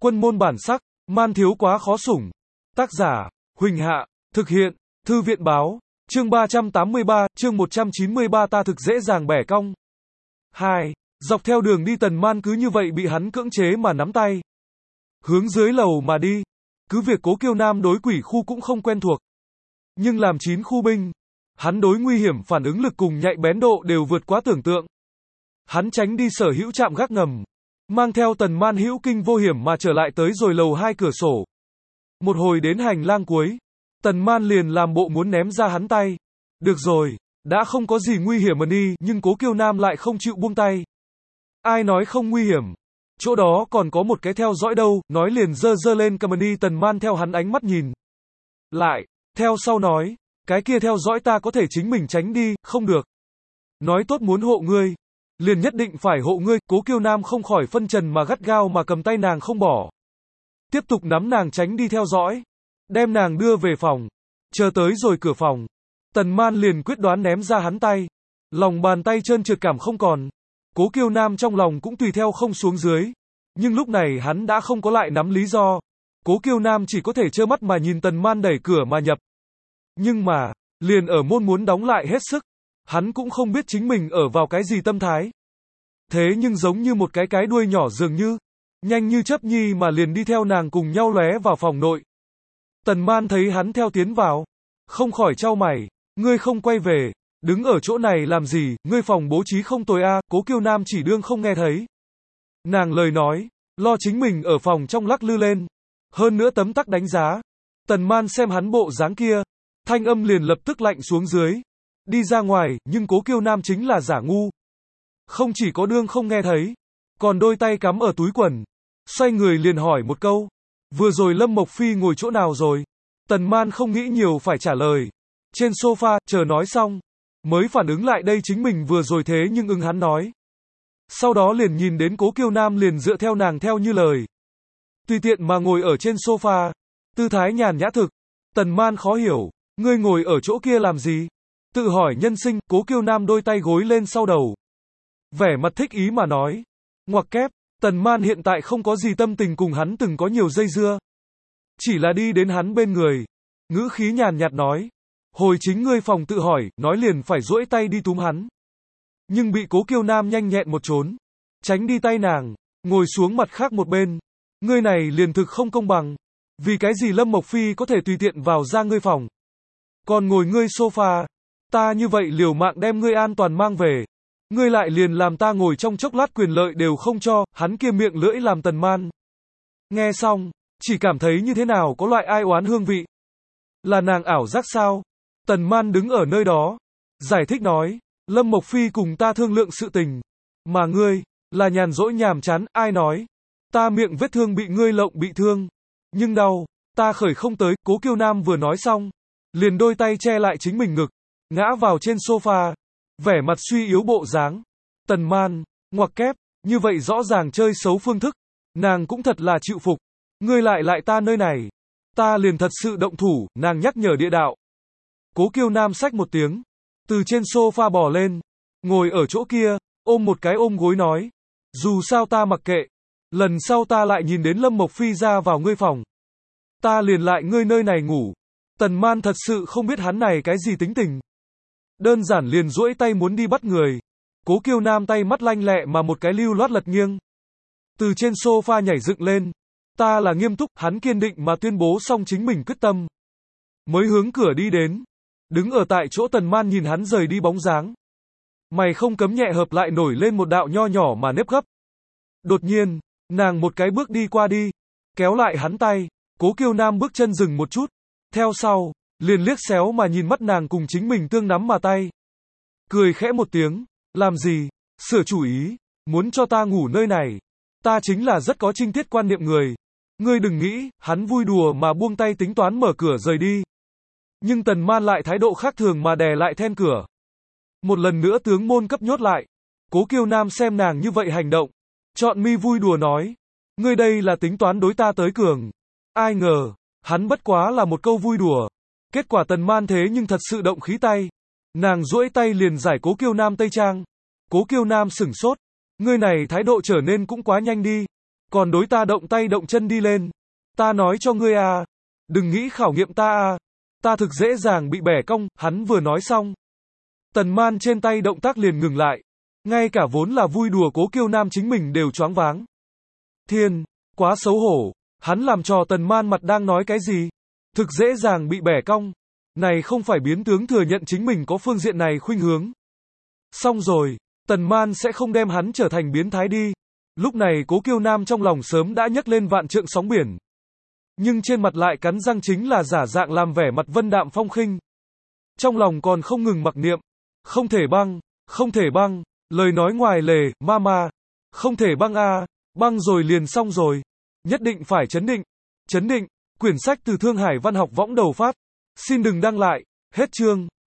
Quân môn bản sắc, man thiếu quá khó sủng. Tác giả, Huỳnh Hạ, thực hiện, Thư viện báo, chương 383, chương 193 ta thực dễ dàng bẻ cong. 2. Dọc theo đường đi Tần Man cứ như vậy bị hắn cưỡng chế mà nắm tay. Hướng dưới lầu mà đi. Cứ việc Cố Kiêu Nam đối quỷ khu cũng không quen thuộc. Nhưng làm 9 khu binh, hắn đối nguy hiểm phản ứng lực cùng nhạy bén độ đều vượt quá tưởng tượng. Hắn tránh đi sở hữu trạm gác ngầm, mang theo Tần Man hữu kinh vô hiểm mà trở lại tới rồi lầu 2 cửa sổ. Một hồi đến hành lang cuối, Tần Man liền làm bộ muốn ném ra hắn tay. Được rồi, đã không có gì nguy hiểm mà đi, nhưng Cố Kiêu Nam lại không chịu buông tay. Ai nói không nguy hiểm? Chỗ đó còn có một cái theo dõi đâu, nói liền giơ giơ lên cầm đi. Tần Man theo hắn ánh mắt nhìn lại, theo sau nói, cái kia theo dõi ta có thể chính mình tránh đi, không được. Nói tốt muốn hộ ngươi, liền nhất định phải hộ ngươi. Cố Kiêu Nam không khỏi phân trần mà gắt gao mà cầm tay nàng không bỏ. Tiếp tục nắm nàng tránh đi theo dõi, đem nàng đưa về phòng. Chờ tới rồi cửa phòng, Tần Man liền quyết đoán ném ra hắn tay. Lòng bàn tay trơn trượt cảm không còn. Cố Kiêu Nam trong lòng cũng tùy theo không xuống dưới. Nhưng lúc này hắn đã không có lại nắm lý do. Cố Kiêu Nam chỉ có thể trơ mắt mà nhìn Tần Man đẩy cửa mà nhập. Nhưng mà, liền ở môn muốn đóng lại hết sức, hắn cũng không biết chính mình ở vào cái gì tâm thái. Thế nhưng giống như một cái đuôi nhỏ dường như, nhanh như chớp nhi mà liền đi theo nàng cùng nhau lóe vào phòng nội. Tần Man thấy hắn theo tiến vào, không khỏi chau mày, ngươi không quay về, đứng ở chỗ này làm gì, ngươi phòng bố trí không tồi a. Cố Kiêu Nam chỉ đương không nghe thấy. Nàng lời nói, lo chính mình ở phòng trong lắc lư lên, hơn nữa tấm tắc đánh giá. Tần Man xem hắn bộ dáng kia, thanh âm liền lập tức lạnh xuống dưới. Đi ra ngoài, nhưng Cố Kiêu Nam chính là giả ngu. Không chỉ có đương không nghe thấy, còn đôi tay cắm ở túi quần. Xoay người liền hỏi một câu, vừa rồi Lâm Mộc Phi ngồi chỗ nào rồi? Tần Man không nghĩ nhiều phải trả lời. Trên sofa, chờ nói xong, mới phản ứng lại đây chính mình vừa rồi thế nhưng hắn nói. Sau đó liền nhìn đến Cố Kiêu Nam liền dựa theo nàng theo như lời. Tùy tiện mà ngồi ở trên sofa, tư thái nhàn nhã thực. Tần Man khó hiểu, ngươi ngồi ở chỗ kia làm gì? Tự hỏi nhân sinh. Cố Kiêu Nam đôi tay gối lên sau đầu, vẻ mặt thích ý mà nói. Ngoặc kép, Tần Man hiện tại không có gì tâm tình cùng hắn từng có nhiều dây dưa. Chỉ là đi đến hắn bên người, ngữ khí nhàn nhạt nói, hồi chính ngươi phòng tự hỏi, nói liền phải duỗi tay đi túm hắn. Nhưng bị Cố Kiêu Nam nhanh nhẹn một trốn, tránh đi tay nàng, ngồi xuống mặt khác một bên. Ngươi này liền thực không công bằng. Vì cái gì Lâm Mộc Phi có thể tùy tiện vào ra ngươi phòng, còn ngồi ngươi sofa, ta như vậy liều mạng đem ngươi an toàn mang về, ngươi lại liền làm ta ngồi trong chốc lát quyền lợi đều không cho. Hắn kia miệng lưỡi làm Tần Man nghe xong, chỉ cảm thấy như thế nào có loại ai oán hương vị. Là nàng ảo giác sao? Tần Man đứng ở nơi đó, giải thích nói, Lâm Mộc Phi cùng ta thương lượng sự tình, mà ngươi, là nhàn rỗi nhàm chán. Ai nói, ta miệng vết thương bị ngươi lộng bị thương, nhưng đau, ta khởi không tới. Cố Kiêu Nam vừa nói xong, liền đôi tay che lại chính mình ngực, ngã vào trên sofa, vẻ mặt suy yếu bộ dáng. Tần Man, ngoặc kép, như vậy rõ ràng chơi xấu phương thức, nàng cũng thật là chịu phục. Ngươi lại ta nơi này, ta liền thật sự động thủ. Nàng nhắc nhở địa đạo. Cố Kiêu Nam xách một tiếng, từ trên sofa bò lên, ngồi ở chỗ kia, ôm một cái ôm gối nói, dù sao ta mặc kệ, lần sau ta lại nhìn đến Lâm Mộc Phi ra vào ngươi phòng, ta liền lại ngươi nơi này ngủ. Tần Man thật sự không biết hắn này cái gì tính tình, đơn giản liền duỗi tay muốn đi bắt người. Cố Kiêu Nam tay mắt lanh lẹ mà một cái lưu loát lật nghiêng, từ trên sofa nhảy dựng lên. Ta là nghiêm túc. Hắn kiên định mà tuyên bố xong chính mình quyết tâm, mới hướng cửa đi đến. Đứng ở tại chỗ Tần Man nhìn hắn rời đi bóng dáng, mày không cấm nhẹ hợp lại nổi lên một đạo nho nhỏ mà nếp gấp. Đột nhiên, nàng một cái bước đi qua đi, kéo lại hắn tay. Cố Kiêu Nam bước chân dừng một chút, theo sau, liền liếc xéo mà nhìn mắt nàng cùng chính mình tương nắm mà tay. Cười khẽ một tiếng, làm gì, sửa chủ ý, muốn cho ta ngủ nơi này. Ta chính là rất có trinh tiết quan niệm người. Ngươi đừng nghĩ. Hắn vui đùa mà buông tay tính toán mở cửa rời đi. Nhưng Tần Man lại thái độ khác thường mà đè lại then cửa. Một lần nữa tướng môn cấp nhốt lại. Cố Kiêu Nam xem nàng như vậy hành động, trọn mi vui đùa nói, ngươi đây là tính toán đối ta tới cường. Ai ngờ, hắn bất quá là một câu vui đùa. Kết quả Tần Man thế nhưng thật sự động khí tay. Nàng duỗi tay liền giải Cố Kiêu Nam tây trang. Cố Kiêu Nam sửng sốt. Ngươi này thái độ trở nên cũng quá nhanh đi. còn đối ta động tay động chân đi lên. Ta nói cho ngươi à, đừng nghĩ khảo nghiệm ta à, ta thực dễ dàng bị bẻ cong. Hắn vừa nói xong, Tần Man trên tay động tác liền ngừng lại. Ngay cả vốn là vui đùa Cố Kiêu Nam chính mình đều choáng váng. Thiên, quá xấu hổ, hắn làm trò Tần Man mặt đang nói cái gì? Thực dễ dàng bị bẻ cong. Này không phải biến tướng thừa nhận chính mình có phương diện này khuynh hướng. Xong rồi, Tần Man sẽ không đem hắn trở thành biến thái đi. Lúc này Cố Kiêu Nam trong lòng sớm đã nhấc lên vạn trượng sóng biển. Nhưng trên mặt lại cắn răng chính là giả dạng làm vẻ mặt vân đạm phong khinh. Trong lòng còn không ngừng mặc niệm. Không thể băng, không thể băng, lời nói ngoài lề, mama, không thể băng a, băng rồi liền xong rồi. Nhất định phải chấn định. Chấn định, quyển sách từ Thương Hải Văn học võng đầu phát. Xin đừng đăng lại, hết chương.